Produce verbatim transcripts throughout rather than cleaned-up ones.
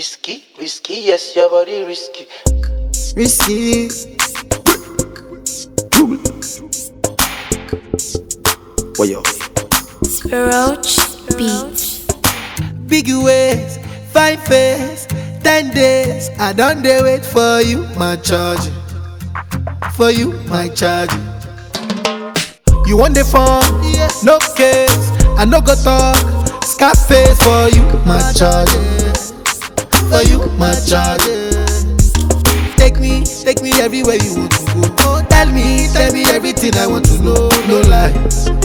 Risky, risky, yes, your body risky. Risky. What yo? Roach Beats. Big ways, fine face, ten days. I done dey wait for you, my charge. For you, my charge. You want the phone? No case. I no go talk. Scarface for you, my charge. For you, my charge. Take me, take me everywhere you want to go. Oh, tell me, tell me everything I want to know. No lie,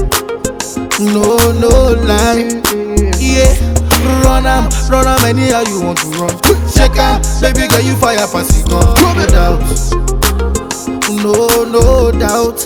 no, no lie. Yeah, run am, run am anyhow you want to run. Check am, baby girl you fire pass it gun. No doubt, no, no doubt.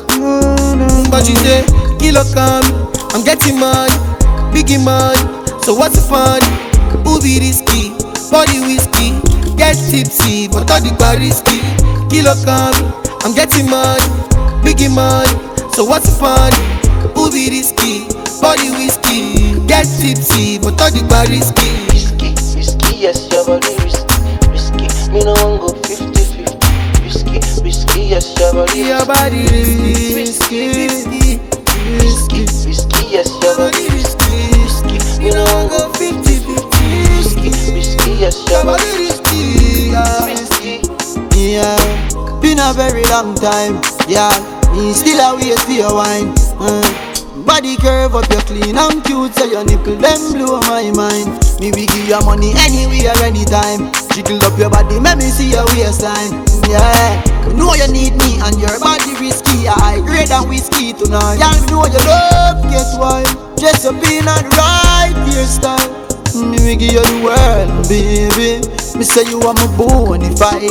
But you say, kilo come, I'm getting money, biggie money. So what's the fun? Who be risky? Body whiskey, get tipsy, but all the bar risky. Kilo come, I'm getting money, biggie money. So what's the fun? Who be risky? Body whiskey, get tipsy, but all the bar risky. Risky, risky, yes, your body risky. Risky, me no one go fifty fifty. Risky, risky, yes, your body Your body risky, risky, risky, risky, risky, yes, your body risky. Risky, me no one go fifty fifty. Risky, risky, yes, your body risky. Risky, yeah. Been a very long time, yeah. Me still a wait for your wine. Uh. Body curve up, you clean and cute, so your nipple them blow my mind. Me we give you money anywhere, anytime. Jiggle up your body, make me see your waistline. Yeah, you know you need me and your body risky. I grade than whiskey tonight. Yeah, me know you love, guess why? Dress up in and right hairstyle. Me we give you the world, baby. Me say you are my bonafide.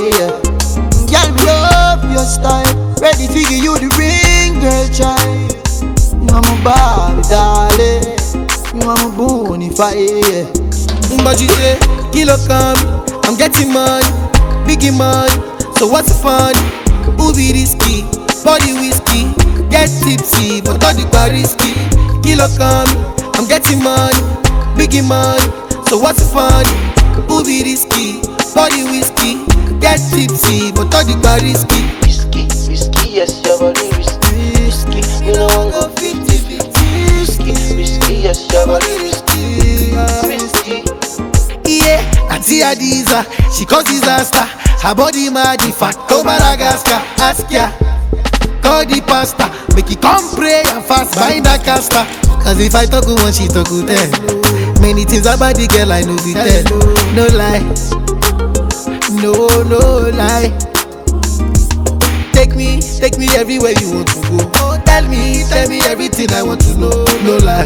Girl, me love your style. Ready to give you the ring, girl, child. You are my Barbie, darling. You are my bonafide. But you say, kilo come, I'm getting money, biggie money. So what's the fun? Who be risky? Body whiskey, get tipsy, but all the bar risky. Kilo come, I'm getting money, biggie money. So what's the fun? Who be risky? Body whiskey, get tipsy, but all the bar risky. risky, risky, yes, your body risky. Risky, me no one go fifty fifty. Risky, risky, yes, your body risky. Risky. Yeah, Auntie Adiza, she cause disaster. Her body mad, the fat to Madagascar. Ask ya, call the pastor, make it come pray and fast bind a caster. Cause if I talk one, she talk with them. Many things about the girl I know be tell. No lie, no, no lie. Take me, take me everywhere you want to go. Oh, tell me, tell me everything I want to know. No lie,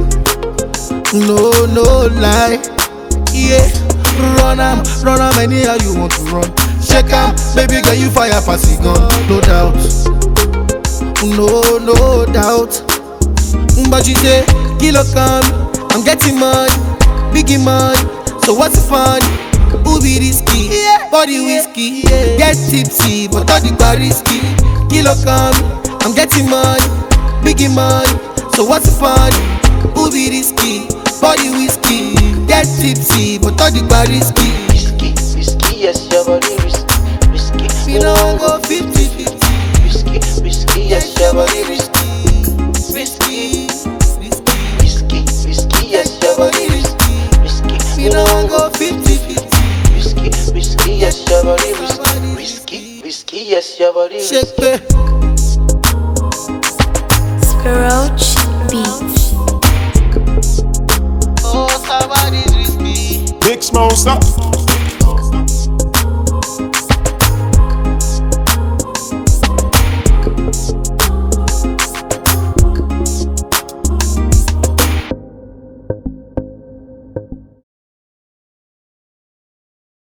no, no lie. Yeah, run am, run am anyhow you want to run. Shake am, baby girl you fire pass it gun. No doubt, no, no doubt. But you say, kilo come, I'm getting money, biggie money. So what's the fun? Who be risky? Yeah. Body whiskey, yeah. Get tipsy, but all the bar risky. Kilo come, I'm getting money, biggie money. So what's the fun? Who be risky? Body whiskey, get tipsy, but all the bar risky. Risky, risky, yes, your body risky. Risky, Me no one go fifty fifty. risky, risky, yes, your body risky. Risky, risky, Risky, risky, yes, your body risky. Risky, me no one go fifty fifty. risky, risky, yes, your body risky. Risky, risky, yes, your body risky. Shake me. Roach Beats. Oh, somebody's risky. Big Smoke, stop.